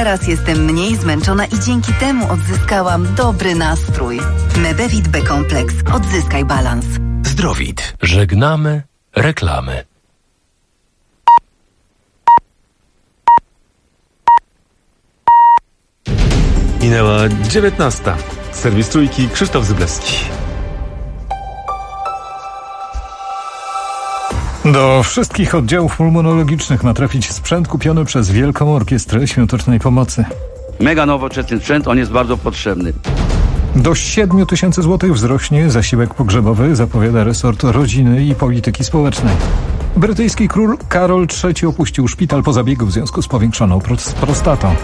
Teraz jestem mniej zmęczona i dzięki temu odzyskałam dobry nastrój. Medevit B-kompleks. Odzyskaj balans. Zdrowit. Żegnamy reklamy. Minęła 19. Serwis Trójki, Krzysztof Zyblewski. Do wszystkich oddziałów pulmonologicznych ma trafić sprzęt kupiony przez Wielką Orkiestrę Świątecznej Pomocy. Mega nowoczesny sprzęt, on jest bardzo potrzebny. Do 7 000 złotych wzrośnie zasiłek pogrzebowy, zapowiada resort rodziny i polityki społecznej. Brytyjski król Karol III opuścił szpital po zabiegu w związku z powiększoną prostatą.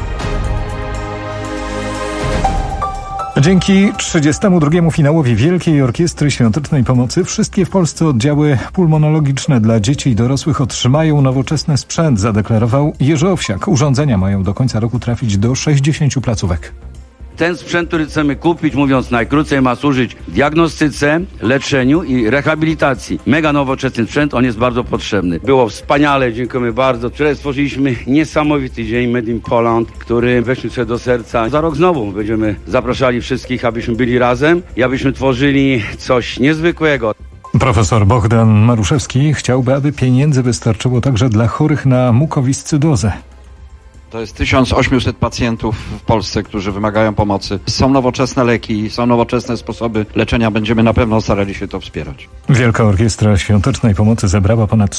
Dzięki 32. finałowi Wielkiej Orkiestry Świątecznej Pomocy wszystkie w Polsce oddziały pulmonologiczne dla dzieci i dorosłych otrzymają nowoczesny sprzęt, zadeklarował Jerzy Owsiak. Urządzenia mają do końca roku trafić do 60 placówek. Ten sprzęt, który chcemy kupić, mówiąc najkrócej, ma służyć diagnostyce, leczeniu i rehabilitacji. Mega nowoczesny sprzęt, on jest bardzo potrzebny. Było wspaniale, dziękujemy bardzo. Wczoraj stworzyliśmy niesamowity dzień Made in Poland, który weźmy sobie do serca. Za rok znowu będziemy zapraszali wszystkich, abyśmy byli razem i abyśmy tworzyli coś niezwykłego. Profesor Bohdan Maruszewski chciałby, aby pieniędzy wystarczyło także dla chorych na mukowiscydozę. To jest 1800 pacjentów w Polsce, którzy wymagają pomocy. Są nowoczesne leki, są nowoczesne sposoby leczenia. Będziemy na pewno starali się to wspierać. Wielka Orkiestra Świątecznej Pomocy zebrała ponad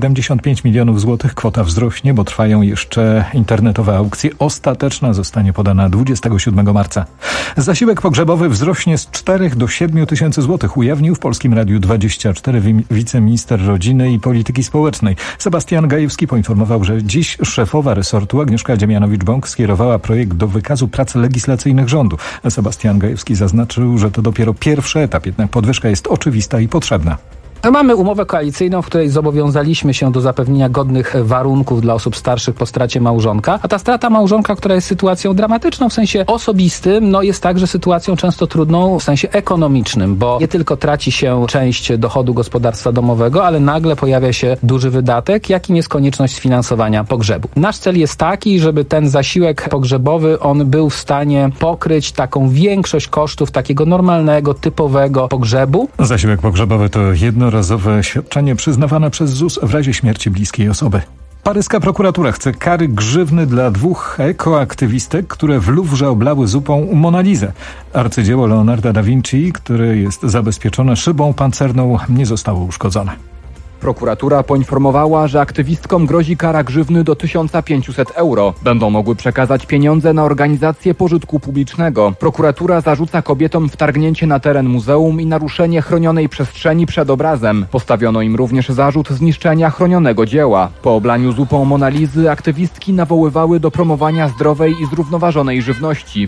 175 milionów złotych. Kwota wzrośnie, bo trwają jeszcze internetowe aukcje. Ostateczna zostanie podana 27 marca. Zasiłek pogrzebowy wzrośnie z 4 do 7 tysięcy złotych. Ujawnił w Polskim Radiu 24 wiceminister rodziny i polityki społecznej. Sebastian Gajewski poinformował, że dziś szefowa resortu Agnieszka Dziemianowicz-Bąk skierowała projekt do wykazu prac legislacyjnych rządu. Sebastian Gajewski zaznaczył, że to dopiero pierwszy etap, jednak podwyżka jest oczywista i potrzebna. Mamy umowę koalicyjną, w której zobowiązaliśmy się do zapewnienia godnych warunków dla osób starszych po stracie małżonka, a ta strata małżonka, która jest sytuacją dramatyczną w sensie osobistym, jest także sytuacją często trudną w sensie ekonomicznym, bo nie tylko traci się część dochodu gospodarstwa domowego, ale nagle pojawia się duży wydatek, jakim jest konieczność sfinansowania pogrzebu. Nasz cel jest taki, żeby ten zasiłek pogrzebowy, on był w stanie pokryć taką większość kosztów takiego normalnego, typowego pogrzebu. Zasiłek pogrzebowy to jednorazowe świadczenie przyznawane przez ZUS w razie śmierci bliskiej osoby. Paryska prokuratura chce kary grzywny dla 2 ekoaktywistek, które w Louvre oblały zupą Mona Lisę. Arcydzieło Leonarda da Vinci, które jest zabezpieczone szybą pancerną, nie zostało uszkodzone. Prokuratura poinformowała, że aktywistkom grozi kara grzywny do 1500 euro. Będą mogły przekazać pieniądze na organizację pożytku publicznego. Prokuratura zarzuca kobietom wtargnięcie na teren muzeum i naruszenie chronionej przestrzeni przed obrazem. Postawiono im również zarzut zniszczenia chronionego dzieła. Po oblaniu zupą Mona Lisy aktywistki nawoływały do promowania zdrowej i zrównoważonej żywności.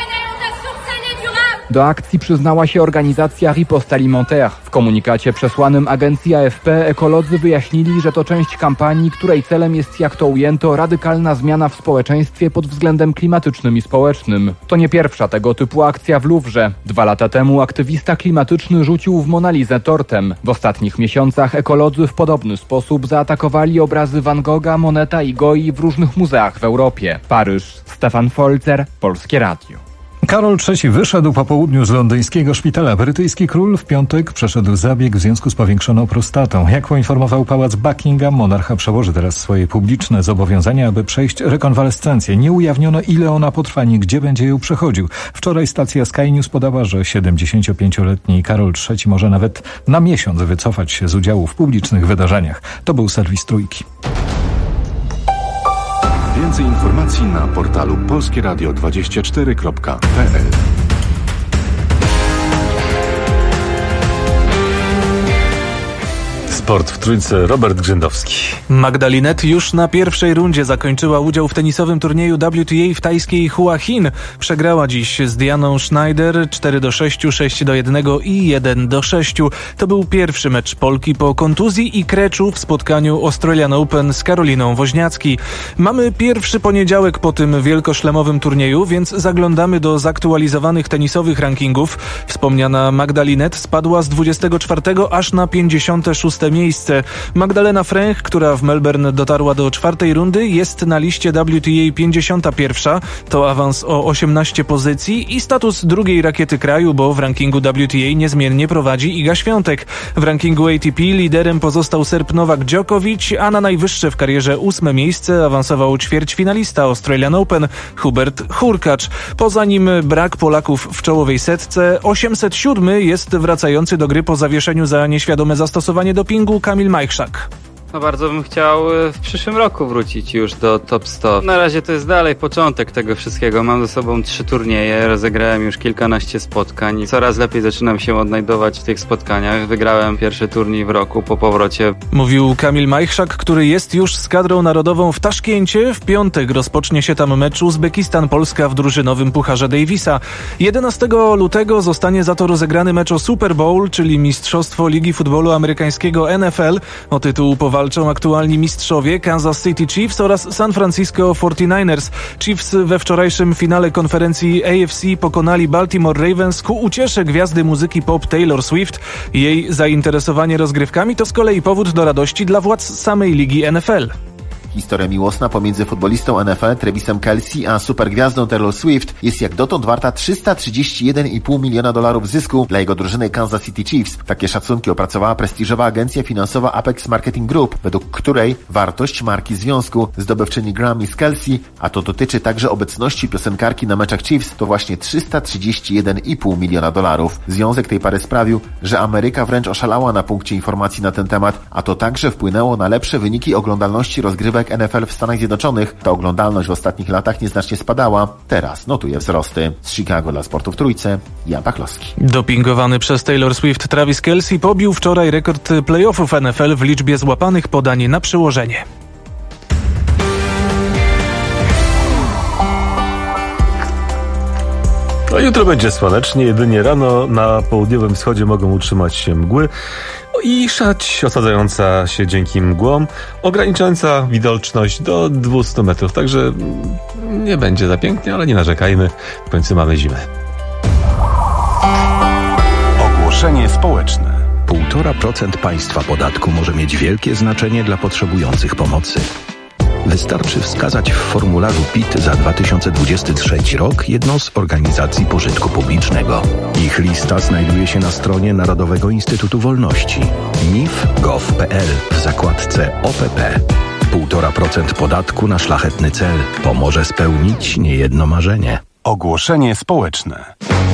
Do akcji przyznała się organizacja Riposte Alimentaire. W komunikacie przesłanym agencji AFP ekolodzy wyjaśnili, że to część kampanii, której celem jest, jak to ujęto, radykalna zmiana w społeczeństwie pod względem klimatycznym i społecznym. To nie pierwsza tego typu akcja w Louvre. 2 lata temu aktywista klimatyczny rzucił w Mona Lisę tortem. W ostatnich miesiącach ekolodzy w podobny sposób zaatakowali obrazy Van Gogha, Moneta i Goi w różnych muzeach w Europie. Paryż, Stefan Folzer, Polskie Radio. Karol III wyszedł po południu z londyńskiego szpitala. Brytyjski król w piątek przeszedł zabieg w związku z powiększoną prostatą. Jak poinformował pałac Buckingham, monarcha przełoży teraz swoje publiczne zobowiązania, aby przejść rekonwalescencję. Nie ujawniono, ile ona potrwa, ni gdzie będzie ją przechodził. Wczoraj stacja Sky News podała, że 75-letni Karol III może nawet na miesiąc wycofać się z udziału w publicznych wydarzeniach. To był serwis Trójki. Więcej informacji na portalu polskieradio24.pl. Sport w Trójce, Robert Grzędowski. Magdalinet już na pierwszej rundzie zakończyła udział w tenisowym turnieju WTA w tajskiej Hua Hin. Przegrała dziś z Dianą Schneider 4-6, 6-1 i 1-6. To był pierwszy mecz Polki po kontuzji i kreczu w spotkaniu Australian Open z Karoliną Woźniacki. Mamy pierwszy poniedziałek po tym wielkoszlemowym turnieju, więc zaglądamy do zaktualizowanych tenisowych rankingów. Wspomniana Magdalinet spadła z 24 aż na 56 miejsce. Magdalena Fręch, która w Melbourne dotarła do 4. rundy, jest na liście WTA 51. To awans o 18 pozycji i status drugiej rakiety kraju, bo w rankingu WTA niezmiennie prowadzi Iga Świątek. W rankingu ATP liderem pozostał Serb Nowak Djokovic, a na najwyższe w karierze 8. miejsce awansował ćwierćfinalista Australian Open Hubert Hurkacz. Poza nim brak Polaków w czołowej setce. 807 jest wracający do gry po zawieszeniu za nieświadome zastosowanie dopingu Kamil Majchrzak. Bardzo bym chciał w przyszłym roku wrócić już do top 100. Na razie to jest dalej początek tego wszystkiego. Mam ze sobą 3 turnieje, rozegrałem już kilkanaście spotkań. Coraz lepiej zaczynam się odnajdować w tych spotkaniach. Wygrałem pierwszy turniej w roku po powrocie. Mówił Kamil Majchrzak, który jest już z kadrą narodową w Taszkencie. W piątek rozpocznie się tam mecz Uzbekistan-Polska w drużynowym Pucharze Davisa. 11 lutego zostanie za to rozegrany mecz o Super Bowl, czyli Mistrzostwo Ligi Futbolu Amerykańskiego NFL. O tytuł powalczą aktualni mistrzowie Kansas City Chiefs oraz San Francisco 49ers. Chiefs we wczorajszym finale konferencji AFC pokonali Baltimore Ravens ku uciesze gwiazdy muzyki pop Taylor Swift. Jej zainteresowanie rozgrywkami to z kolei powód do radości dla władz samej ligi NFL. Historia miłosna pomiędzy futbolistą NFL Travisem Kelce a supergwiazdą Taylor Swift jest jak dotąd warta $331,5 miliona zysku dla jego drużyny Kansas City Chiefs. Takie szacunki opracowała prestiżowa agencja finansowa Apex Marketing Group, według której wartość marki związku zdobywczyni Grammy z Kelce, a to dotyczy także obecności piosenkarki na meczach Chiefs, to właśnie $331,5 miliona. Związek tej pary sprawił, że Ameryka wręcz oszalała na punkcie informacji na ten temat, a to także wpłynęło na lepsze wyniki oglądalności rozgrywek NFL w Stanach Zjednoczonych. Ta oglądalność w ostatnich latach nieznacznie spadała. Teraz notuje wzrosty. Z Chicago dla Sportu w Trójce, Jan Pachlowski. Dopingowany przez Taylor Swift Travis Kelce pobił wczoraj rekord playoffów NFL w liczbie złapanych podań na przyłożenie. No jutro będzie słonecznie, jedynie rano na południowym wschodzie mogą utrzymać się mgły i szać osadzająca się dzięki mgłom, ograniczająca widoczność do 200 metrów, także nie będzie za pięknie, ale nie narzekajmy, w końcu mamy zimę. Ogłoszenie społeczne. 1,5% państwa podatku może mieć wielkie znaczenie dla potrzebujących pomocy. Wystarczy wskazać w formularzu PIT za 2023 rok jedną z organizacji pożytku publicznego. Ich lista znajduje się na stronie Narodowego Instytutu Wolności nif.gov.pl w zakładce OPP. 1,5% podatku na szlachetny cel pomoże spełnić niejedno marzenie. Ogłoszenie społeczne.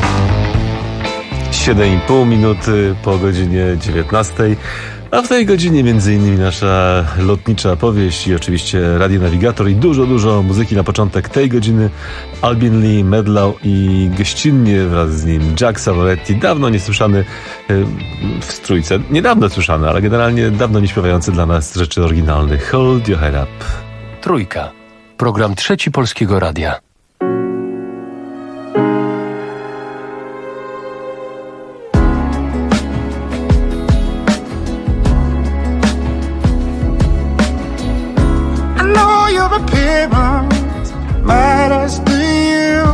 7,5 minuty po godzinie 19. A w tej godzinie m.in. nasza lotnicza powieść i oczywiście Radio Navigator i dużo muzyki na początek tej godziny. Albin Lee, Medlow i gościnnie wraz z nim Jack Savoretti, dawno niesłyszany w Trójce. Niedawno słyszany, ale generalnie dawno nie śpiewający dla nas rzeczy oryginalnych. Hold Your Head Up. Trójka. Program Trzeci Polskiego Radia. Matters to you.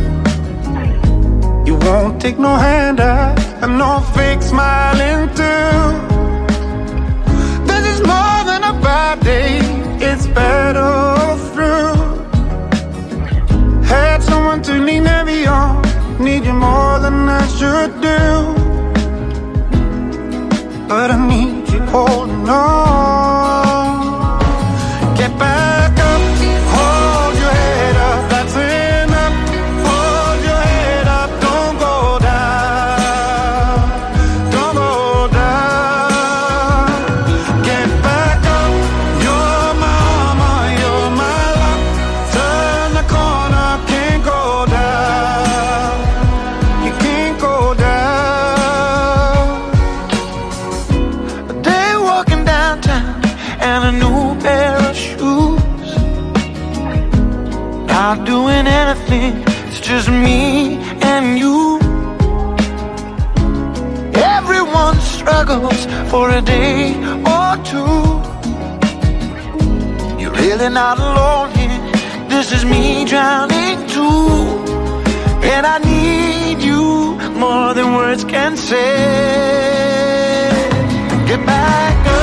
You won't take no hand up and no fake smiling too. This is more than a bad day, it's better through. Had someone to lean heavy on, need you more than I should do. But I need you holding on. Get back up, hold your head up, that's enough. Hold your head up, don't go down, don't go down. Get back up, you're my armor, you're my luck. Turn the corner, can't go down, you can't go down. A day walking downtown and a new pair of shoes. Not doing anything, it's just me and you. Everyone struggles for a day or two. You're really not alone here, this is me drowning too. And I need you more than words can say. Get back up.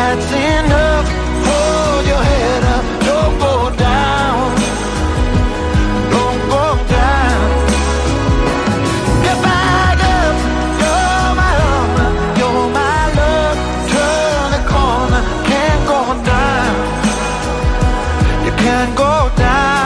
that's enough. Hold your head up, don't go down. Don't go down. Get back up, you're my armor, you're my love. Turn the corner, can't go down. You can't go down.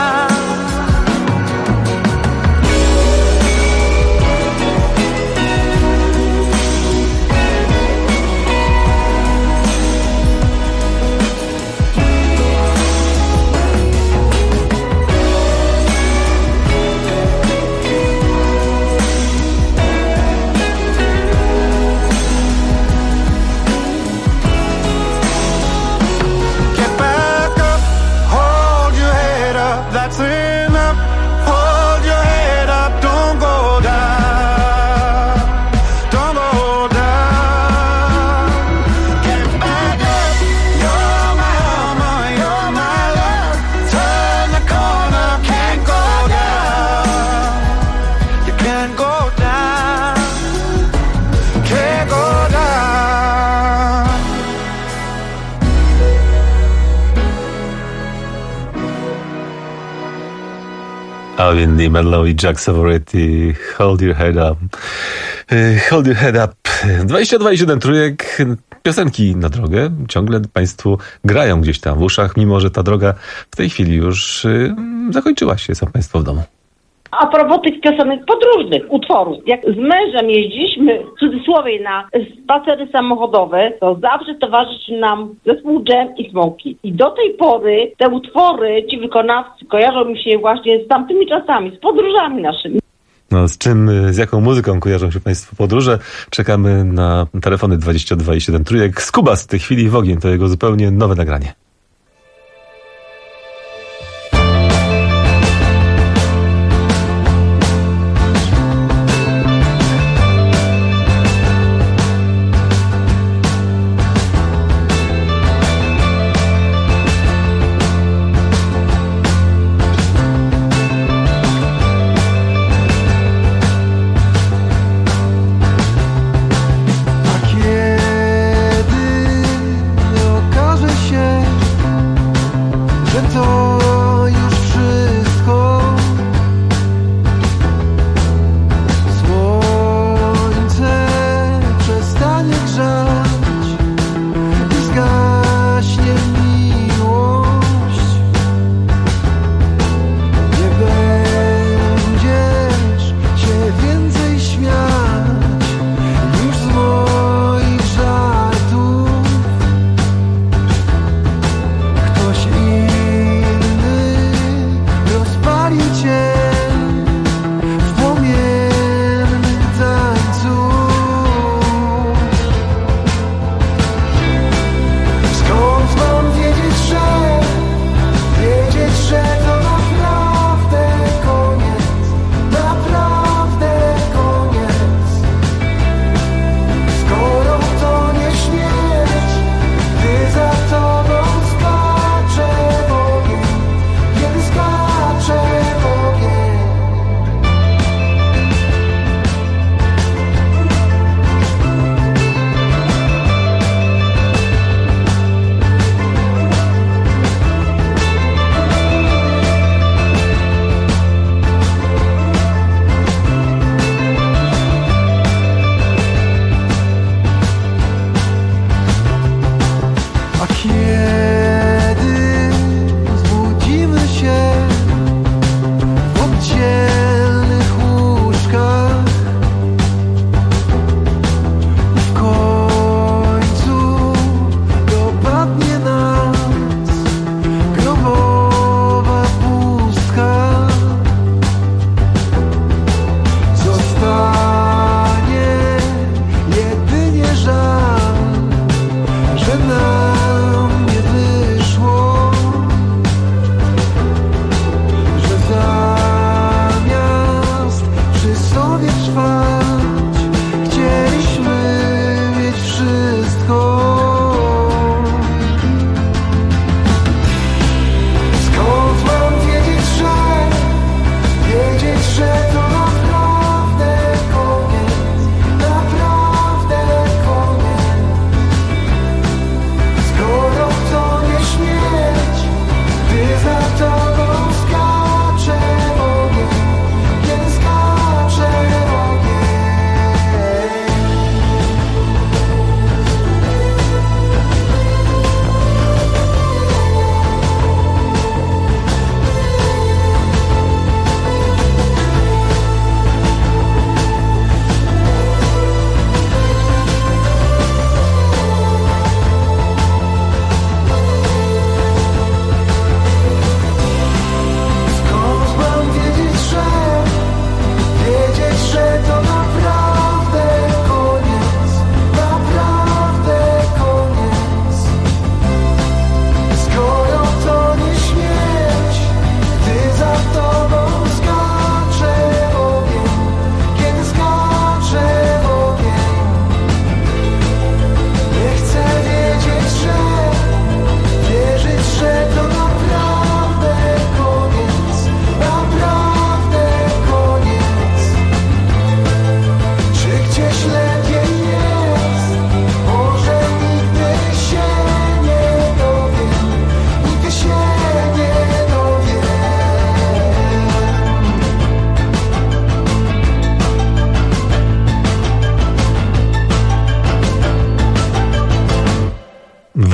That's enough. Hold your head up, don't go down. Don't go down. Get back up. You're my armor, you're my love. Turn the corner, can't go down. You can't go down. Can't go down. Alvin Lee, Mellow i Jack Savoretti, Hold Your Head Up. Hold Your Head Up. 22,7 trójek, piosenki na drogę. Ciągle Państwu grają gdzieś tam w uszach, mimo że ta droga w tej chwili już zakończyła się. Są Państwo w domu. A propos tych piosenek podróżnych, utworów. Jak z mężem jeździliśmy, w cudzysłowie, na spacery samochodowe, to zawsze towarzyszy nam zespół Dżem i Smoki. I do tej pory te utwory, ci wykonawcy kojarzą mi się właśnie z tamtymi czasami, z podróżami naszymi. No, z jaką muzyką kojarzą się Państwu podróże? Czekamy na telefony 22,7 trójek. Skubas w tej chwili w ogień, to jego zupełnie nowe nagranie. Okaże się,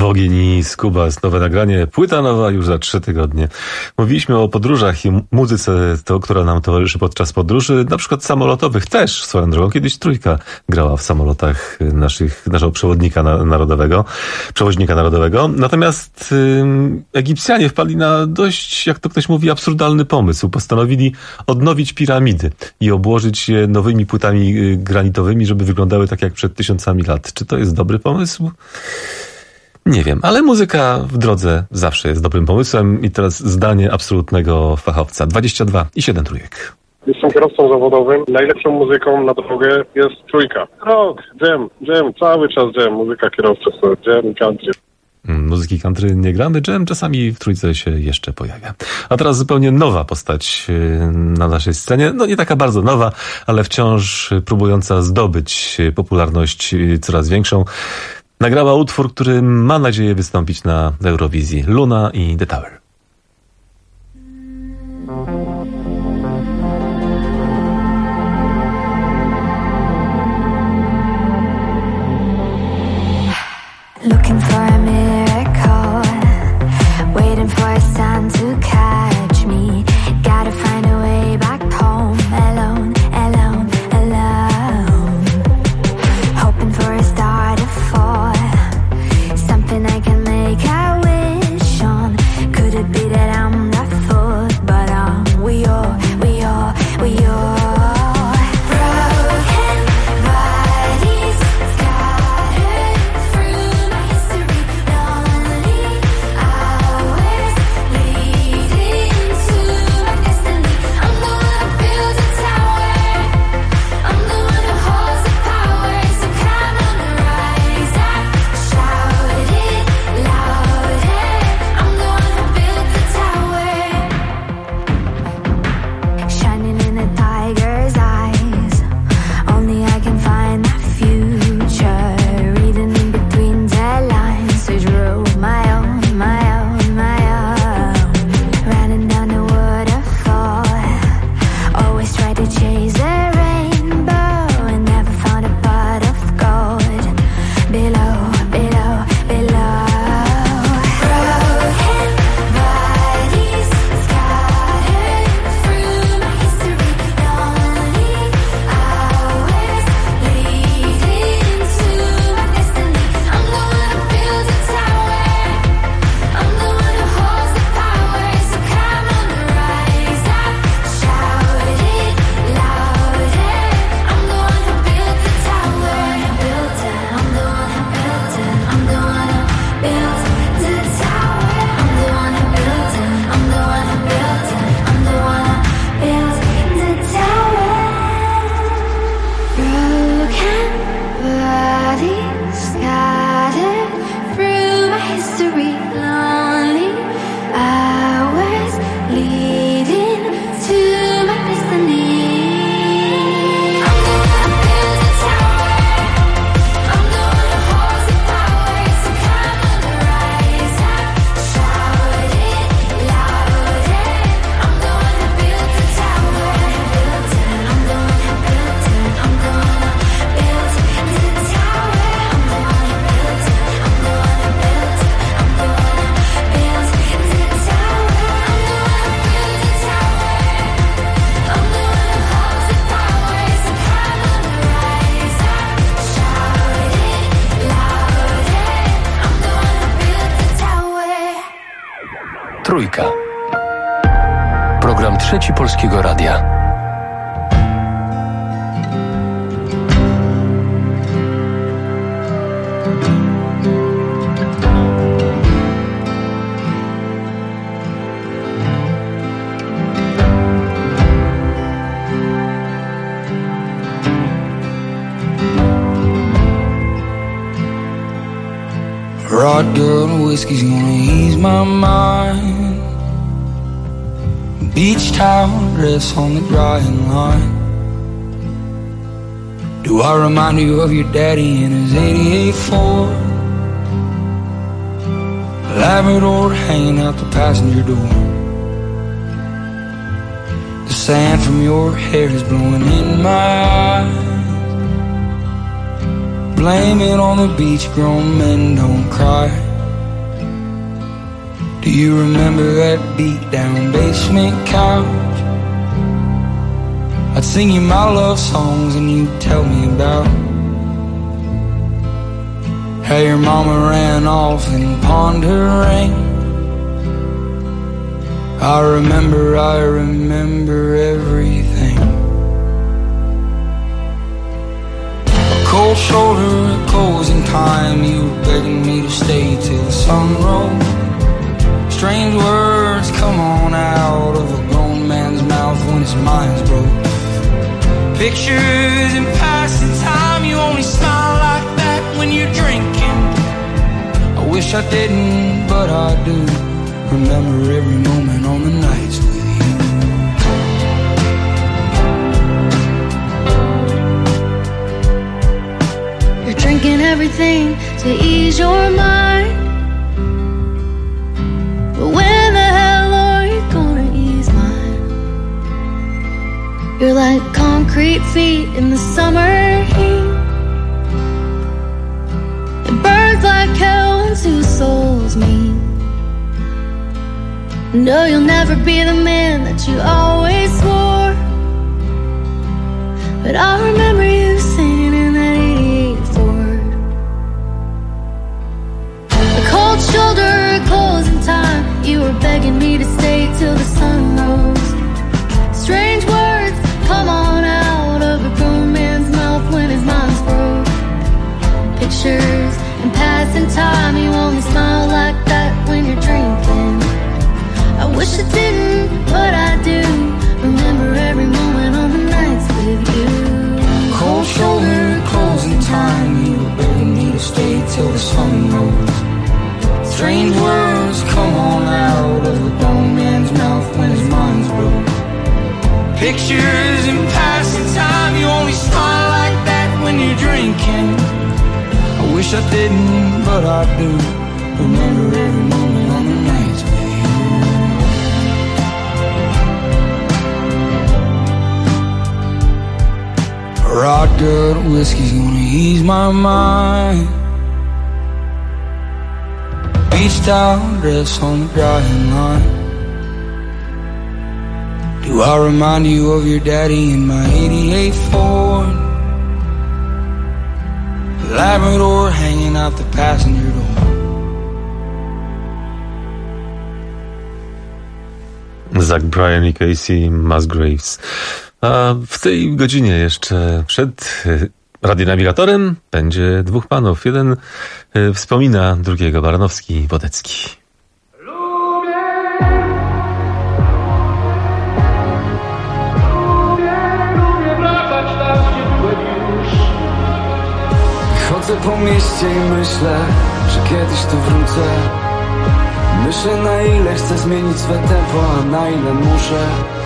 Ogień i Skubas, nowe nagranie, płyta nowa już za 3 tygodnie. Mówiliśmy o podróżach i muzyce, która nam towarzyszy podczas podróży, na przykład samolotowych też, swoją drogą. Kiedyś Trójka grała w samolotach naszego przewoźnika narodowego. Natomiast Egipcjanie wpadli na dość, jak to ktoś mówi, absurdalny pomysł. Postanowili odnowić piramidy i obłożyć je nowymi płytami granitowymi, żeby wyglądały tak jak przed 1000 lat. Czy to jest dobry pomysł? Nie wiem, ale muzyka w drodze zawsze jest dobrym pomysłem. I teraz zdanie absolutnego fachowca. 22 i 7 trójek. Jestem kierowcą zawodowym. Najlepszą muzyką na drogę jest Trójka. Rock, jam, cały czas jam. Muzyka kierowców, jam i country. Muzyki country nie gramy, jam czasami w Trójce się jeszcze pojawia. A teraz zupełnie nowa postać na naszej scenie. No nie taka bardzo nowa, ale wciąż próbująca zdobyć popularność coraz większą. Nagrała utwór, który ma nadzieję wystąpić na Eurowizji. Luna i The Tower. Looking for a miracle, waiting for a sun to catch me. Gotta find a way back home, alone, alone, alone. Hoping for a star to fall, something I can make a wish on. Could it be that I'm not full, but we all. Trójka. Program Trzeci Polskiego Radia. Rod girl and whiskey's gonna ease my mind. Beach towel dress on the drying line. Do I remind you of your daddy in his 88 Ford? Labrador hanging out the passenger door. The sand from your hair is blowing in my eyes. Blame it on the beach, grown men don't cry. Do you remember that beat down basement couch? I'd sing you my love songs and you'd tell me about how your mama ran off and pawned her ring. I remember everything. A cold shoulder, a closing time. You were begging me to stay till the sun rose. Strange words come on out of a grown man's mouth when his mind's broke. Pictures in passing time. You only smile like that when you're drinking. I wish I didn't, but I do. Remember every moment on the nights with you. You're drinking everything to ease your mind. But when the hell are you gonna ease mine? You're like concrete feet in the summer heat. It burns like hell when two souls meet. No, you'll never be the man that you always swore. But I remember you singing in that 88 Ford. A cold shoulder, a closing time. You were begging me to stay till the sun rose. Strange words come on out of a grown man's mouth when his mind's broke. Pictures in passing time. You only smile like that when you're drinking. I wish I didn't, but I do. Remember every moment on the nights with you. cold shoulder, closing time. You were begging me to stay till the sun rose. Strange words come on out of a grown man's mouth when his mind's broke. Pictures in passing time. You only smile like that when you're drinking. I wish I didn't, but I do. Remember every moment on the nights with you. Rod good whiskey's gonna ease my mind. Beach towel dress on the drying line. Do I remind you of your daddy in my 88 Ford? Labrador hanging out the passenger door. Zach Bryan i Casey Musgraves. A w tej godzinie jeszcze przed radionawigatorem będzie dwóch panów. Jeden wspomina drugiego, Baranowski i Wodecki. Chodzę po mieście i myślę, że kiedyś tu wrócę. Myślę, na ile chcę zmienić swe tempo, a na ile muszę.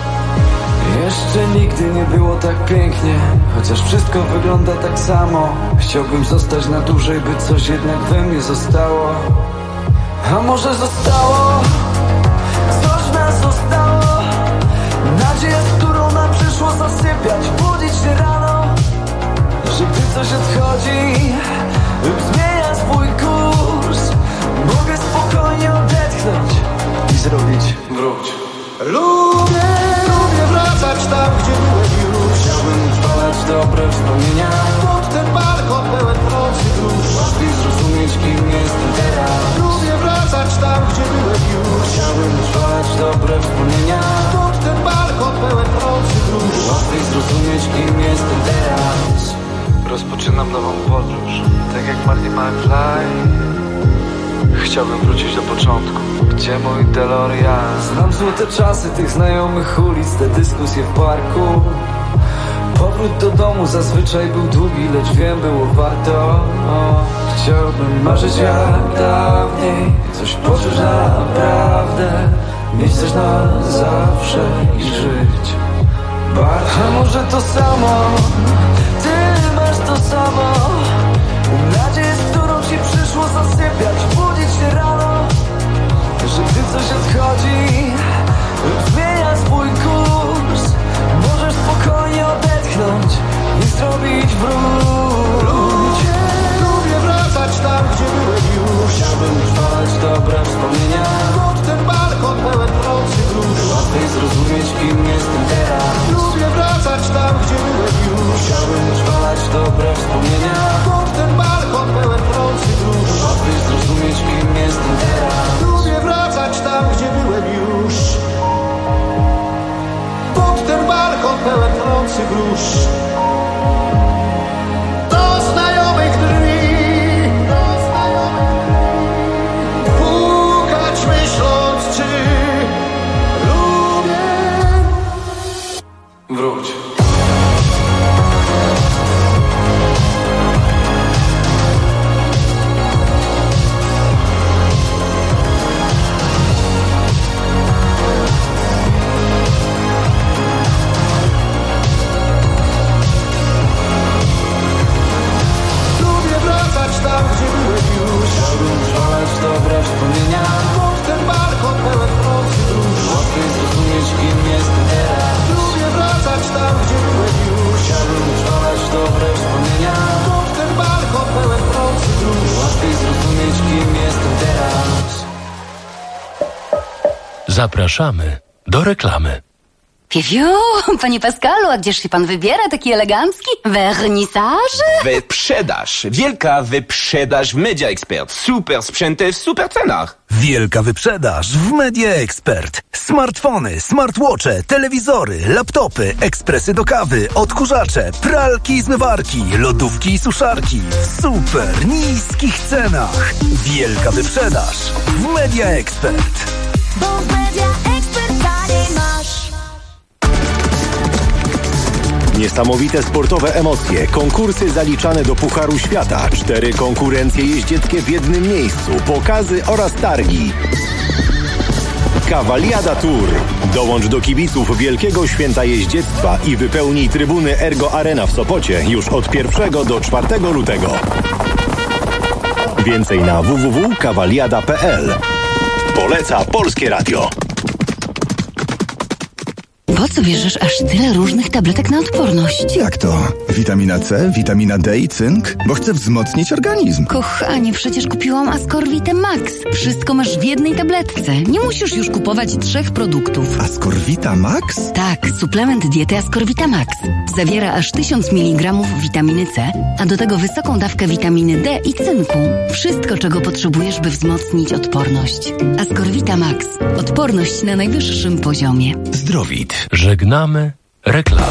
Jeszcze nigdy nie było tak pięknie, chociaż wszystko wygląda tak samo. Chciałbym zostać na dłużej, by coś jednak we mnie zostało. A może zostało? Coś w nas zostało. Nadzieja, z którą nam przyszło zasypiać, budzić się rano. Że gdy coś odchodzi lub zmienia swój kurs, mogę spokojnie odetchnąć i zrobić wróć. Lubię wracać tam, gdzie byłem już. Chciałbym utrwalać dobre wspomnienia. Pod ten balkon pełen nocy dusz. Łatwiej zrozumieć, kim jestem teraz. Lubię wracać tam, gdzie byłem już. Chciałbym utrwalać dobre wspomnienia. Pod ten balkon pełen nocy dusz. Łatwiej zrozumieć, kim jestem teraz. Rozpoczynam nową podróż, tak jak Marty McFly. Chciałbym wrócić do początku. Gdzie mój DeLorean? Znam złote czasy tych znajomych ulic, te dyskusje w parku. Powrót do domu zazwyczaj był długi, lecz wiem, było warto. Chciałbym marzyć jak dawniej, coś poczuć naprawdę, mieć coś na zawsze i żyć bardziej. A może to samo, ty masz to samo. Nadzieję, z którą ci przyszło zasypiać, budzić się rano. Że gdy coś odchodzi lub zmienia swój kurs, możesz spokojnie odetchnąć i zrobić wróć. Lubię wracać tam, gdzie byłem już. Chciałbym trwać dobre wspomnienia. Pod ten Chciałbym utrwalać dobre wspomnienia. Pod ten balkon pełen trący grusz. Łatwiej zrozumieć, kim jestem teraz. Lubię wracać tam, gdzie byłem już. Pod ten balkon pełen trący grusz. Do znajomych drzwi. Pukać myśląc, czy lubię. Wróć. Dobre wspomnienia. Pod ten balkon pełen trący grusz. Łatwiej zrozumieć, kim jestem teraz. Lubię wracać tam, gdzie byłem już. Chciałbym utrwalać dobre wspomnienia. Pod ten balkon pełen trący grusz. Łatwiej zrozumieć, kim jestem teraz. Zapraszamy do reklamy. Piu, panie Pascalu, a gdzież się pan wybiera taki elegancki? Wernisaż? Wyprzedaż. Wielka wyprzedaż w Media Expert. Super sprzęty w super cenach. Wielka wyprzedaż w Media Expert. Smartfony, smartwatche, telewizory, laptopy, ekspresy do kawy, odkurzacze, pralki i zmywarki, lodówki i suszarki w super niskich cenach. Wielka wyprzedaż w Media Expert. Bo w Media Expert taniej masz. Niesamowite sportowe emocje, konkursy zaliczane do Pucharu Świata, 4 konkurencje jeździeckie w jednym miejscu, pokazy oraz targi. Cavaliada Tour. Dołącz do kibiców Wielkiego Święta Jeździectwa i wypełnij trybuny Ergo Arena w Sopocie już od 1 do 4 lutego. Więcej na www.cavaliada.pl. Poleca Polskie Radio. Po co bierzesz aż tyle różnych tabletek na odporność? Jak to? Witamina C, witamina D i cynk? Bo chcę wzmocnić organizm. Kochanie, przecież kupiłam Ascorvitę Max. Wszystko masz w jednej tabletce. Nie musisz już kupować 3 produktów. Ascorvita Max? Tak, suplement diety Ascorvita Max. Zawiera aż 1000 mg witaminy C, a do tego wysoką dawkę witaminy D i cynku. Wszystko, czego potrzebujesz, by wzmocnić odporność. Ascorvita Max. Odporność na najwyższym poziomie. Zdrowit. Żegnamy reklamy.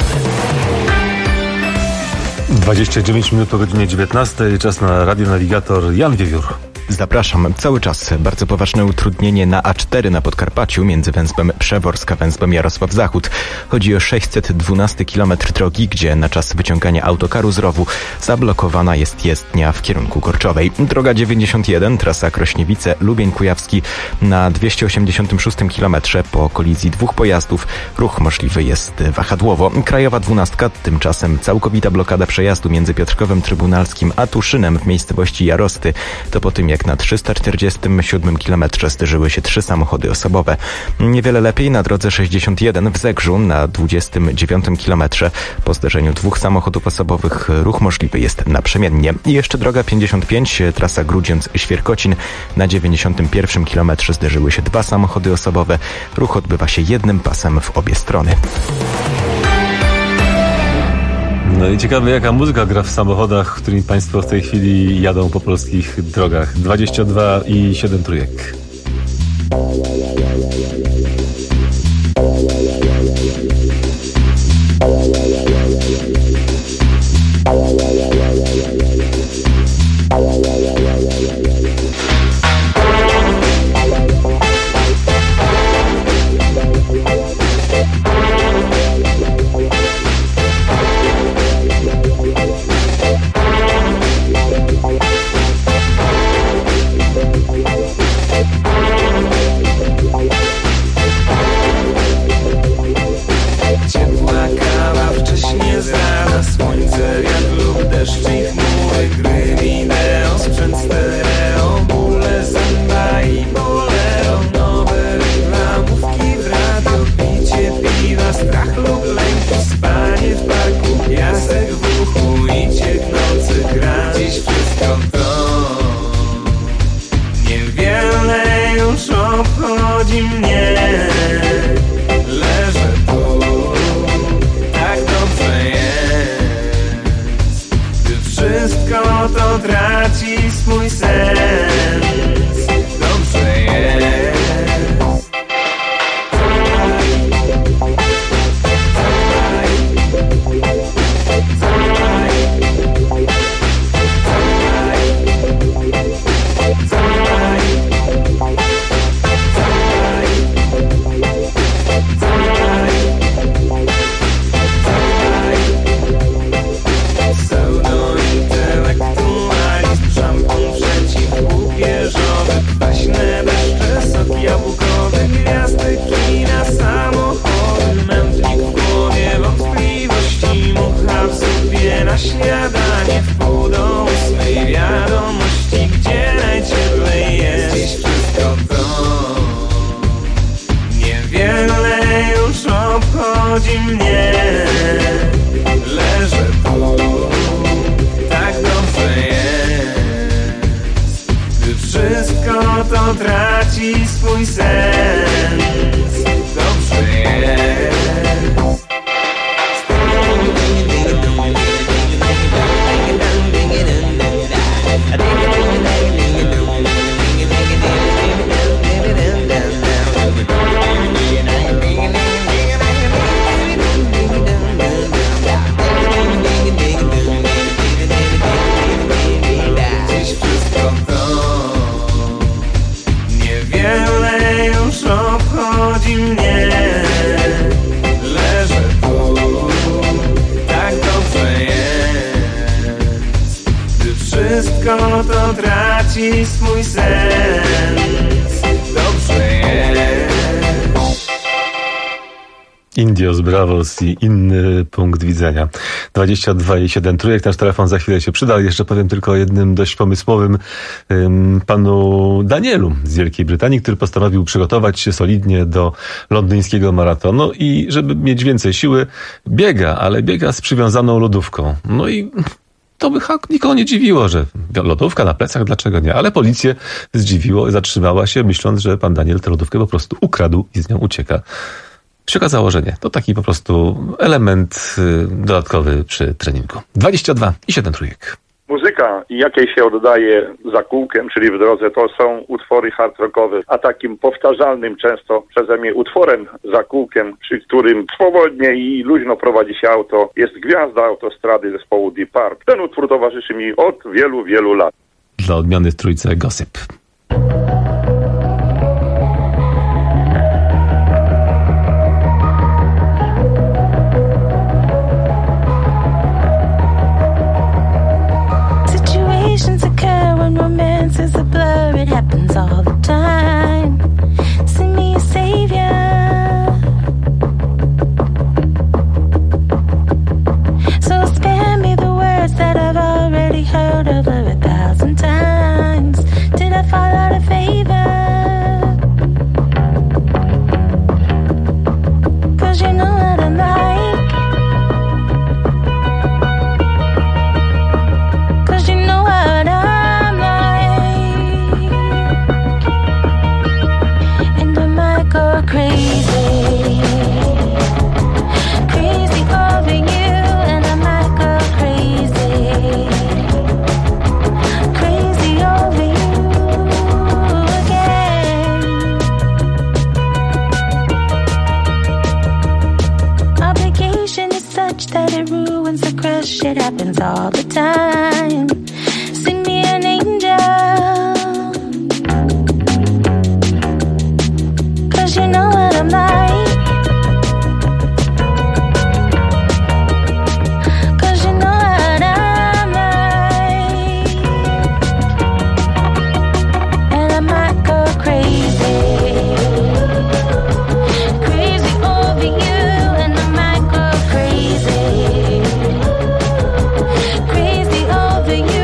29 minut po godzinie 19. Czas na Radio Navigator. Jan Wiewiór. Zapraszam. Cały czas bardzo poważne utrudnienie na A4 na Podkarpaciu między węzłem Przeworsk a węzłem Jarosław Zachód. Chodzi o 612 km drogi, gdzie na czas wyciągania autokaru z rowu zablokowana jest jezdnia w kierunku Korczowej. Droga 91, trasa Krośniewice-Lubień Kujawski na 286 km po kolizji 2 pojazdów. Ruch możliwy jest wahadłowo. Krajowa 12, tymczasem całkowita blokada przejazdu między Piotrkowem Trybunalskim a Tuszynem w miejscowości Jarosty. To po tym, jak na 347 km zderzyły się 3 samochody osobowe. Niewiele lepiej na drodze 61 w Zegrzu na 29 km. Po zderzeniu 2 samochodów osobowych ruch możliwy jest naprzemiennie. I jeszcze droga 55, trasa Grudziądz-Świerkocin. Na 91 km zderzyły się 2 samochody osobowe. Ruch odbywa się jednym pasem w obie strony. No i ciekawe, jaka muzyka gra w samochodach, którymi Państwo w tej chwili jadą po polskich drogach. 22 i 7 trójek. Śniadanie w 7:30, wiadomości, gdzie najcieplej jest. Dziś wszystko to niewiele już obchodzi mnie. Leżę tu, tak dobrze jest, gdy wszystko to traci swój sens. Dobrze jest. Niewiele już obchodzi mnie. Leżę tu, tak dobrze jest, gdy wszystko to traci swój sens. Dobrze jest. Indios, Bravos i inny punkt widzenia. 22,7 trójek. Nasz telefon za chwilę się przyda. Jeszcze powiem tylko o jednym dość pomysłowym panu Danielu z Wielkiej Brytanii, który postanowił przygotować się solidnie do londyńskiego maratonu i żeby mieć więcej siły, biega, ale biega z przywiązaną lodówką. No i to by nikogo nie dziwiło, że lodówka na plecach, dlaczego nie? Ale policję zdziwiło, zatrzymała się, myśląc, że pan Daniel tę lodówkę po prostu ukradł i z nią ucieka. Się okazało, że nie. To taki po prostu element dodatkowy przy treningu. 22,7 trójek. Muzyka, jakiej się oddaje za kółkiem, czyli w drodze, to są utwory hard rockowe, a takim powtarzalnym często przeze mnie utworem za kółkiem, przy którym swobodnie i luźno prowadzi się auto, jest Gwiazda autostrady zespołu Deep Purple. Ten utwór towarzyszy mi od wielu, wielu lat. Dla odmiany w trójce Gossip. Occur when romance is a blur, it happens all the time. Send me a savior, so spare me the words that I've already heard over 1,000 times. Did I fall out of favor? 'Cause you know what I'm like. 'Cause you know what I'm like. And I might go crazy, crazy over you. And I might go crazy, crazy over you again. Obligation is such that it ruins the crush. It happens all the time. Sing me an angel, 'cause you know what I'm like. 'Cause you know what I'm like. And I might go crazy, crazy over you. And I might go crazy, crazy over you.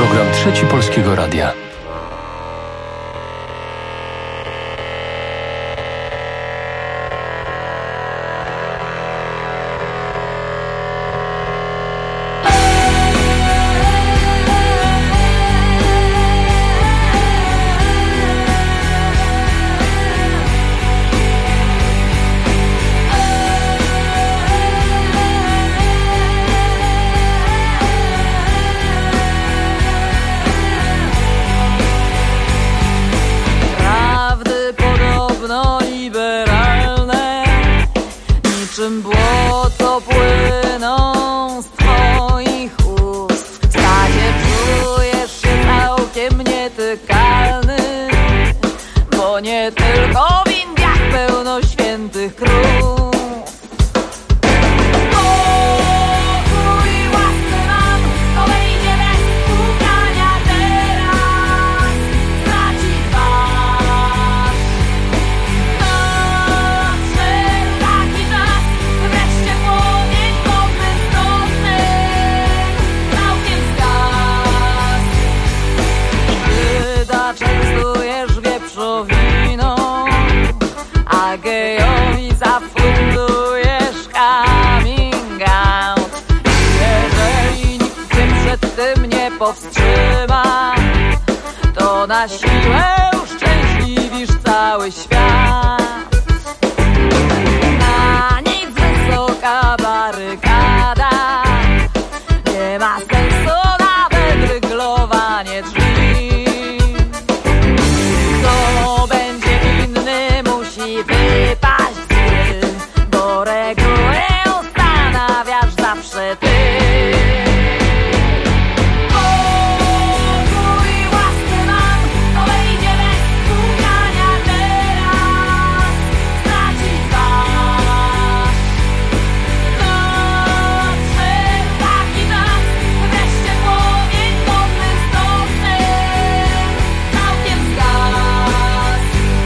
Program Trzeci Polskiego Radia. Błoto płyną z twoich ust. W stadzie czujesz się całkiem nietykalny, bo nie tylko w Indiach pełno świętych krów. Pokój własny mam, to wejdzie bez pukania teraz, straci twarz. Nadszedł taki czas, wreszcie płomień wodny stosny całkiem zgasł. Żyda częstujesz wieprzowiną, a gejowi zafundujesz coming out. Jeżeli nikt cię przed tym nie powstrzyma, to na siłę uszczęśliwisz cały świat. Na niej wysoka barykada, nie ma sensu nawet ryglowanie drzwi. Kto będzie winny, musi wypaść z gry, bo reguły ustanawiasz zawsze ty. Pokój własny mam, to wejdzie bez pukania teraz, straci twarz. Nadszedł taki czas, wreszcie płomień wodny stosny całkiem zgasł.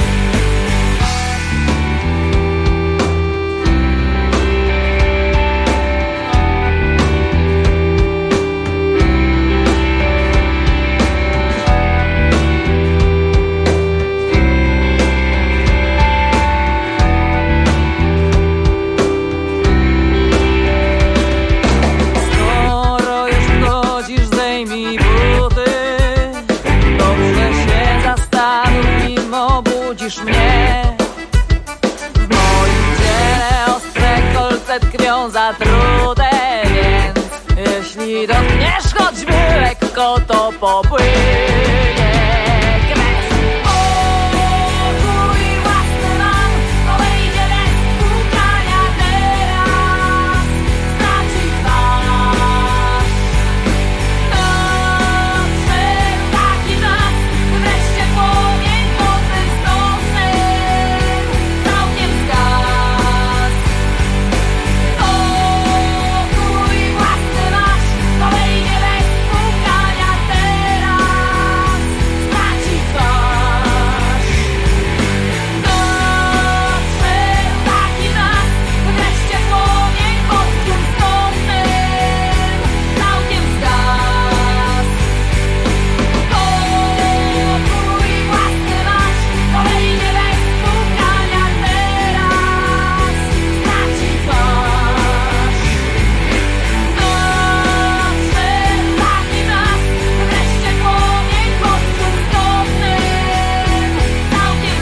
Skoro już wchodzisz, zdejmij buty, dobrze się zastanów, nim obudzisz mnie. W moim ciele ostre kolce tkwią zatrute, więc jeśli dotkniesz choćby lekko, to popłynie krew. Pokój własny mam, to wejdzie bez pukania teraz, straci twarz. Nadszedł taki czas, wreszcie płomień wodny stosny całkiem zgasł. Pokój własny masz, to wejdzie bez pukania teraz, straci twarz. Nadszedł taki czas, wreszcie płomień wodny stosny całkiem zgasł. Pokój własny masz, to wejdzie bez pukania teraz, straci twarz. Nadszedł taki czas, wreszcie płomień wodny stosny całkiem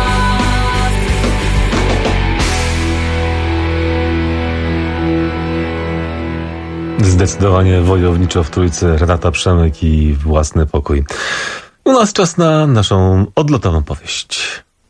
zgasł. Zdecydowanie wojowniczo w trójce Renata Przemek i Własny pokój. U nas czas na naszą odlotową powieść.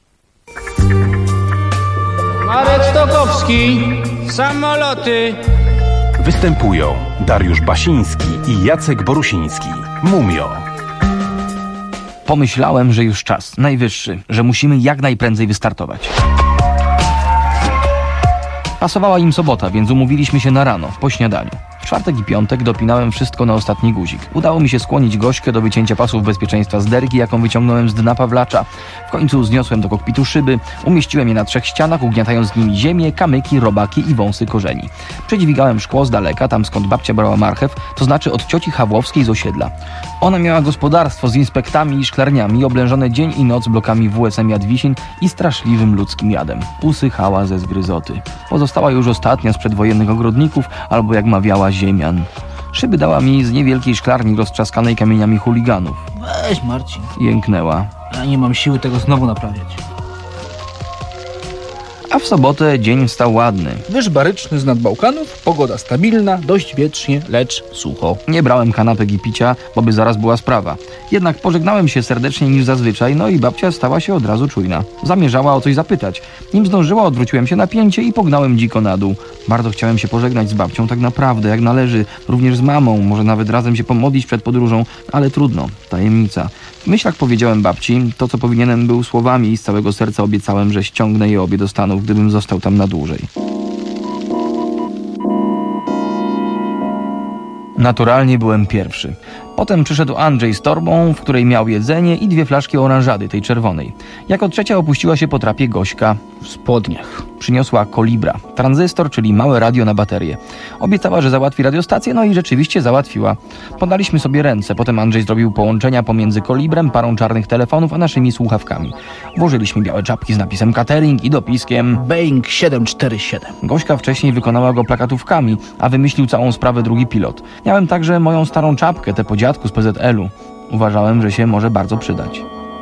Marek Stokowski, samoloty. Występują Dariusz Basiński i Jacek Borusiński. Mumio. Pomyślałem, że już czas, najwyższy, że musimy jak najprędzej wystartować. Pasowała im sobota, więc umówiliśmy się na rano, po śniadaniu. czwartek i piątek dopinałem wszystko na ostatni guzik. Udało mi się skłonić Gośkę do wycięcia pasów bezpieczeństwa z dergi, jaką wyciągnąłem z dna Pawlacza. W końcu zniosłem do kokpitu szyby, umieściłem je na 3 ścianach, ugniatając z nimi ziemię, kamyki, robaki i wąsy korzeni. Przedźwigałem szkło z daleka, tam skąd babcia brała marchew, to znaczy od cioci Hawłowskiej z osiedla. Ona miała gospodarstwo z inspektami i szklarniami, oblężone dzień i noc blokami WSM Jadwisin i straszliwym ludzkim jadem. Usychała ze zgryzoty. Pozostała już ostatnia z przedwojennych ogrodników, albo jak mawiała ziemian. Szyby dała mi z niewielkiej szklarni roztrzaskanej kamieniami chuliganów. Weź, Marcin. Jęknęła. Ja nie mam siły tego znowu naprawiać. A w sobotę dzień stał ładny. Wyż baryczny z nad Bałkanów, pogoda stabilna, dość wietrznie, lecz sucho. Nie brałem kanapek i picia, bo by zaraz była sprawa. Jednak pożegnałem się serdeczniej niż zazwyczaj, no i babcia stała się od razu czujna. Zamierzała o coś zapytać. Nim zdążyła, odwróciłem się na pięcie i pognałem dziko na dół. Bardzo chciałem się pożegnać z babcią, tak naprawdę, jak należy, również z mamą, może nawet razem się pomodlić przed podróżą, ale trudno, tajemnica. W myślach powiedziałem babci, to co powinienem był słowami i z całego serca obiecałem, że ściągnę je obie do Stanów, gdybym został tam na dłużej. Naturalnie byłem pierwszy. Potem przyszedł Andrzej z torbą, w której miał jedzenie i 2 flaszki oranżady, tej czerwonej. Jako trzecia opuściła się po trapie Gośka. W spodniach. Przyniosła kolibra, tranzystor, czyli małe radio na baterię. Obiecała, że załatwi radiostację, no i rzeczywiście załatwiła. Podaliśmy sobie ręce, potem Andrzej zrobił połączenia pomiędzy kolibrem, parą czarnych telefonów, a naszymi słuchawkami. Włożyliśmy białe czapki z napisem catering i dopiskiem Boeing 747. Gośka wcześniej wykonała go plakatówkami, a wymyślił całą sprawę drugi pilot. Miałem także moją starą czapkę, tę po dziadku z PZL-u. Uważałem, że się może bardzo przydać.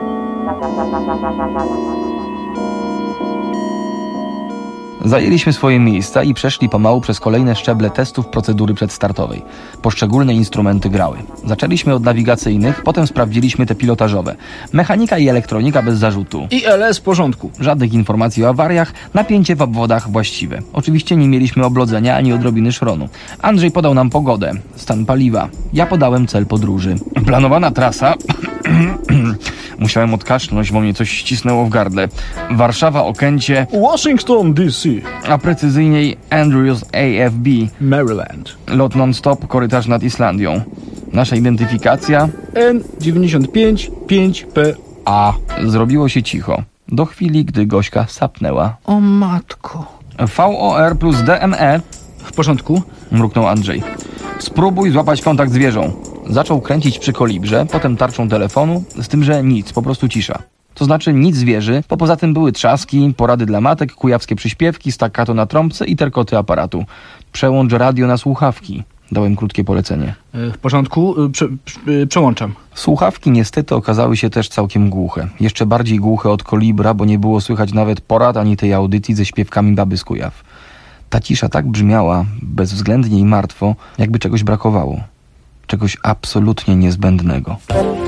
Zajęliśmy swoje miejsca i przeszli pomału przez kolejne szczeble testów procedury przedstartowej. Poszczególne instrumenty grały. Zaczęliśmy od nawigacyjnych, potem sprawdziliśmy te pilotażowe. Mechanika i elektronika bez zarzutu. I LS w porządku. Żadnych informacji o awariach, napięcie w obwodach właściwe. Oczywiście nie mieliśmy oblodzenia ani odrobiny szronu. Andrzej podał nam pogodę, stan paliwa. Ja podałem cel podróży. Planowana trasa... Musiałem odkaszlnąć, bo mnie coś ścisnęło w gardle. Warszawa, Okęcie... Washington DC. A precyzyjniej Andrews AFB. Maryland. Lot non-stop, korytarz nad Islandią. Nasza identyfikacja... N95 5PA. Zrobiło się cicho. Do chwili, gdy Gośka sapnęła. O matko. VOR plus DME... W porządku? Mruknął Andrzej. Spróbuj złapać kontakt z wieżą. Zaczął kręcić przy kolibrze, potem tarczą telefonu, z tym, że nic, po prostu cisza. To znaczy nic z wieży, bo poza tym były trzaski, porady dla matek, kujawskie przyśpiewki, staccato na trąbce i terkoty aparatu. Przełącz radio na słuchawki. Dałem krótkie polecenie. W porządku, przełączam. Słuchawki niestety okazały się też całkiem głuche. Jeszcze bardziej głuche od kolibra, bo nie było słychać nawet porad ani tej audycji ze śpiewkami baby z Kujaw. Ta cisza tak brzmiała, bezwzględnie i martwo, jakby czegoś brakowało. Czegoś absolutnie niezbędnego.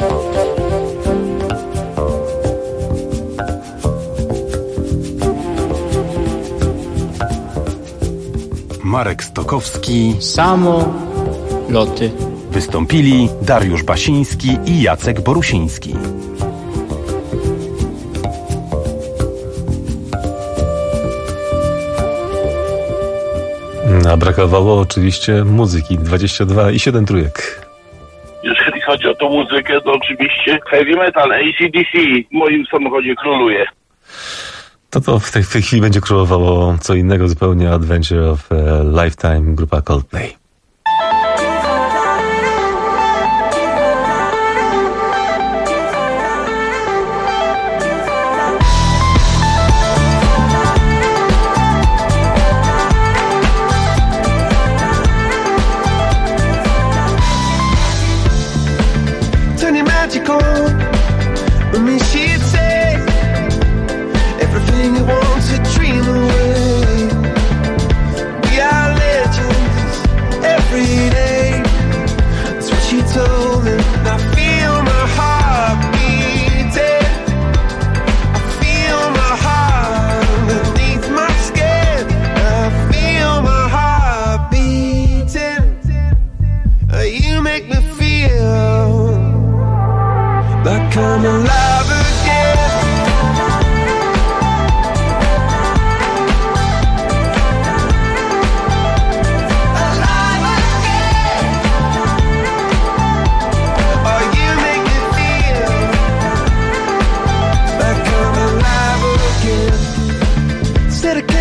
Marek Stokowski. Samoloty. Wystąpili Dariusz Basiński i Jacek Borusiński. A brakowało oczywiście muzyki 22 i 7 trójek. Jeżeli chodzi o tą muzykę, to oczywiście heavy metal, AC/DC w moim samochodzie króluje. To w tej chwili będzie królowało co innego zupełnie. Adventure of a Lifetime, grupa Coldplay.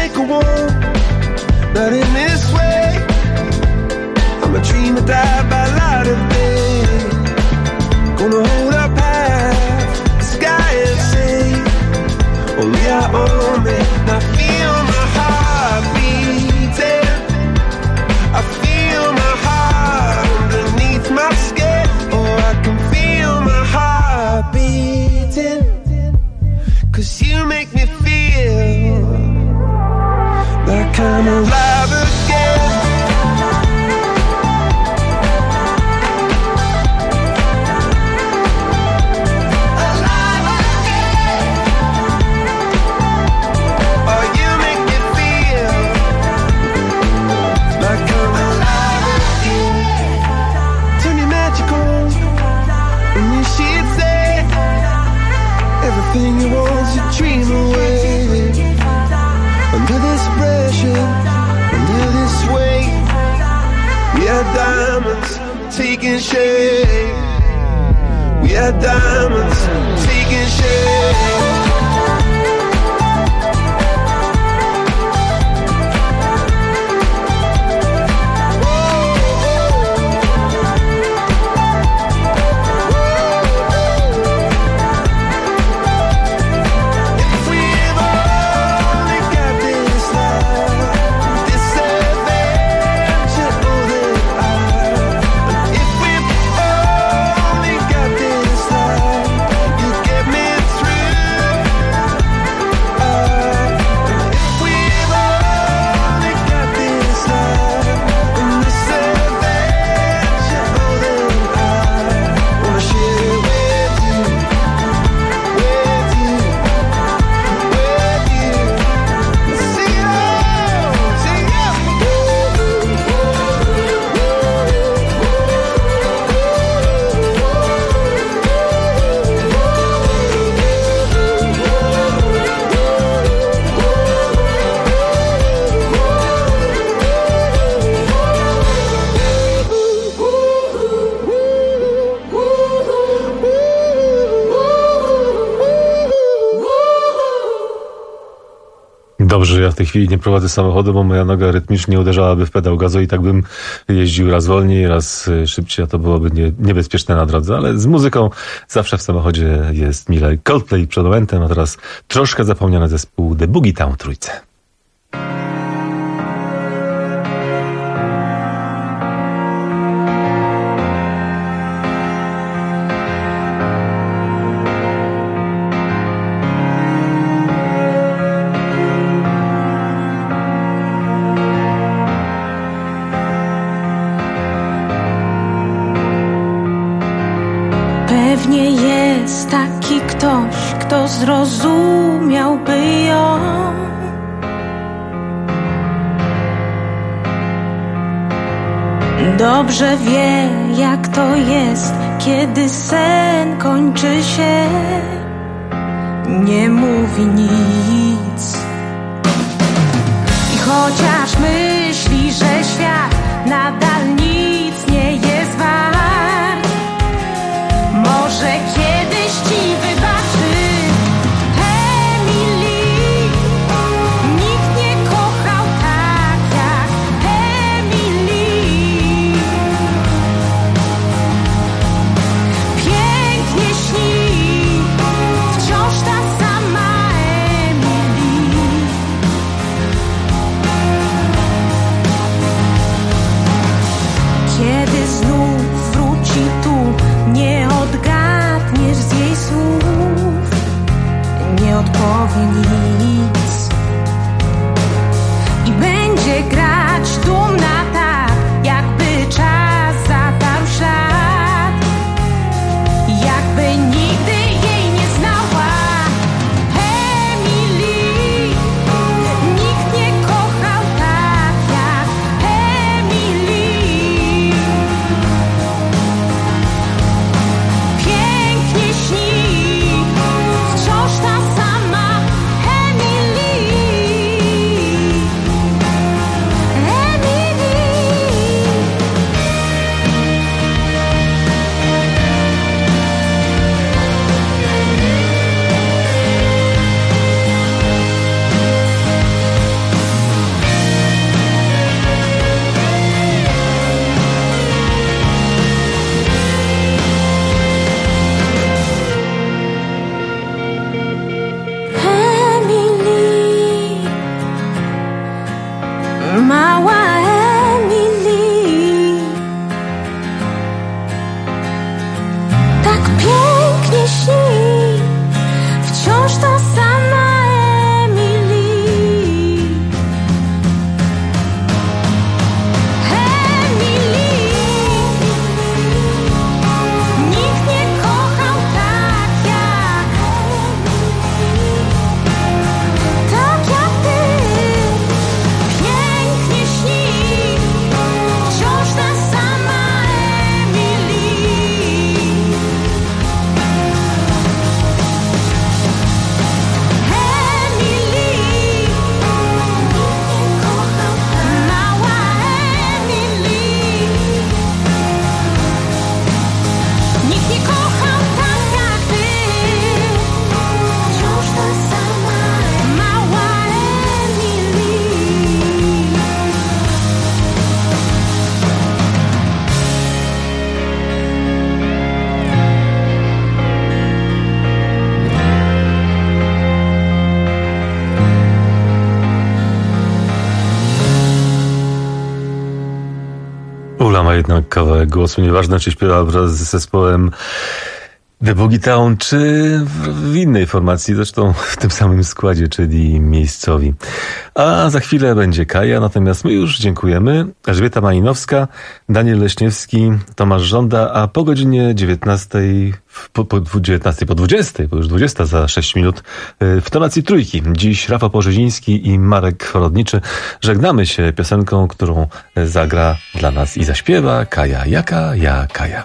make a war, not in this way. I'm a dreamer, die by light of day. Gonna hold up half the sky and say, only I own it. I feel my heart beating, I feel my heart underneath my skin. Oh, I can feel my heart beating, 'cause you make me feel like I'm alive again. Alive again. Oh, you make me feel like I'm alive again. Turn your magic on, and you should say everything you want to dream away. Under this pressure, under this weight, we are diamonds taking shape. We are diamonds taking shape. Dobrze, że ja w tej chwili nie prowadzę samochodu, bo moja noga rytmicznie uderzałaby w pedał gazu i tak bym jeździł raz wolniej, raz szybciej, a to byłoby niebezpieczne na drodze, ale z muzyką zawsze w samochodzie jest mile. Coldplay przed momentem, a teraz troszkę zapomniany zespół The Boogie Town Trójce. Pewnie jest taki ktoś, kto zrozumiałby ją. Dobrze wie, jak to jest, kiedy sen kończy się. Nie mówi nic. I chociaż myśli, że świat nadal nic nie jest wart, może kiedyś ci wybaczy. Emily, nikt nie kochał tak jak Emily. Pięknie śni, wciąż ta sama Emily. Mała Emily, tak pięknie śni, wciąż ta sama Emily. Nikt nie kochał tak jak ty. Pięknie śni, wciąż ta sama Emily. Mała Emily. Nikt nie kochał tak jak ty. Wciąż ta sama mała Emily. Ula ma jednak kawałek głosu, nieważne czy śpiewa wraz z zespołem The Boogie Town, czy w innej formacji, zresztą w tym samym składzie, czyli miejscowi. A za chwilę będzie Kaja, natomiast my już dziękujemy. Elżbieta Malinowska, Daniel Leśniewski, Tomasz Żąda, a po godzinie 19, po 20, bo już 20 za 6 minut, w tonacji trójki. Dziś Rafał Porzeziński i Marek Chorodniczy. Żegnamy się piosenką, którą zagra dla nas i zaśpiewa Kaja. Jaka ja Kaja.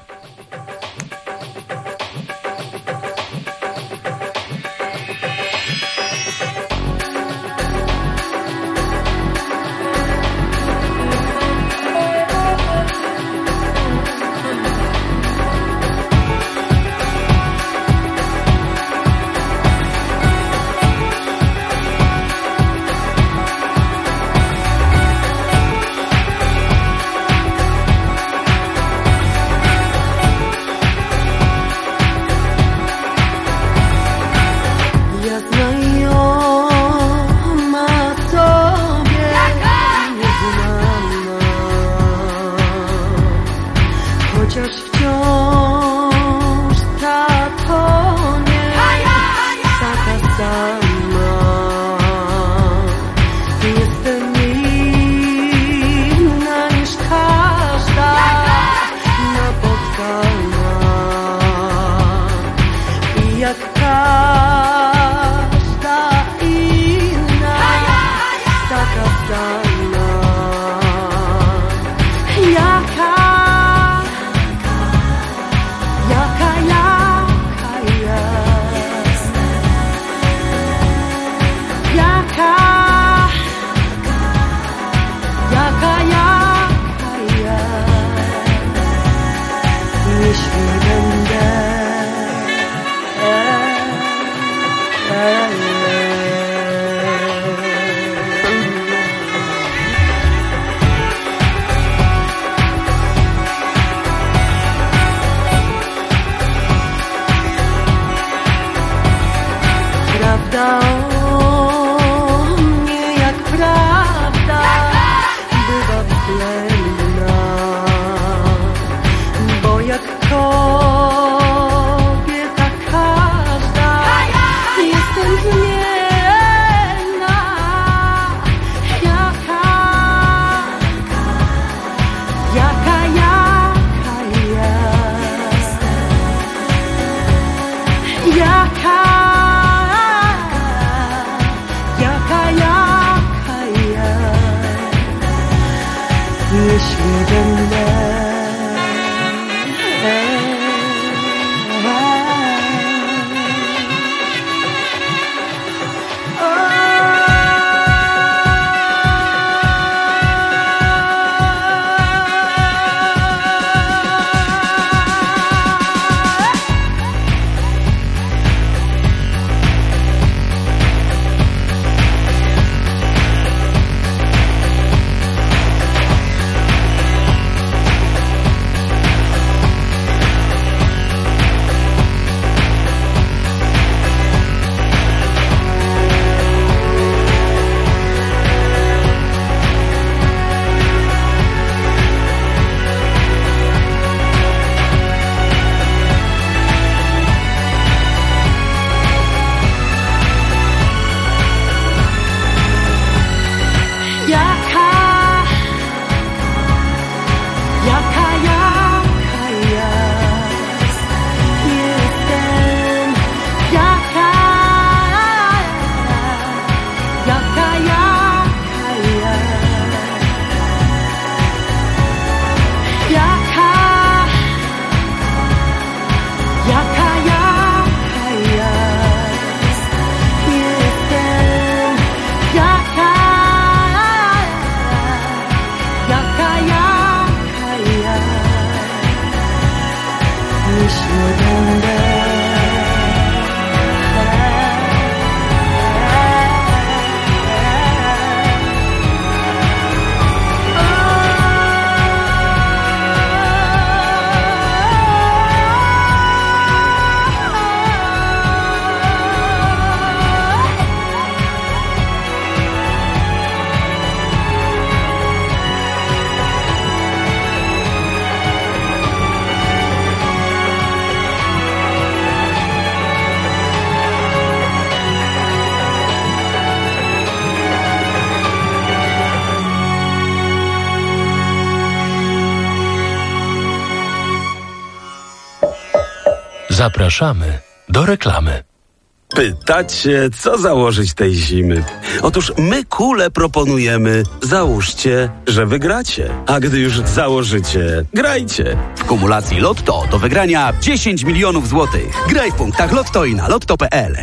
Zapraszamy do reklamy. Pytacie, co założyć tej zimy? Otóż my kule proponujemy. Załóżcie, że wygracie. A gdy już założycie, grajcie. W kumulacji Lotto do wygrania 10 milionów złotych. Graj w punktach Lotto i na lotto.pl.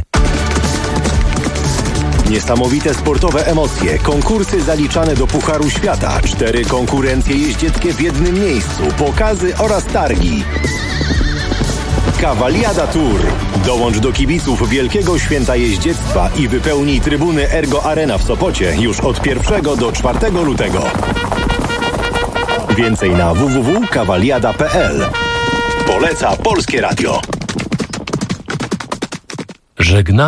Niesamowite sportowe emocje, konkursy zaliczane do Pucharu Świata, 4 konkurencje jeździeckie w jednym miejscu, pokazy oraz targi. Cavaliada Tour. Dołącz do kibiców Wielkiego Święta Jeździectwa i wypełnij trybuny Ergo Arena w Sopocie już od 1 do 4 lutego. Więcej na www.cavaliada.pl. Poleca Polskie Radio. Żegna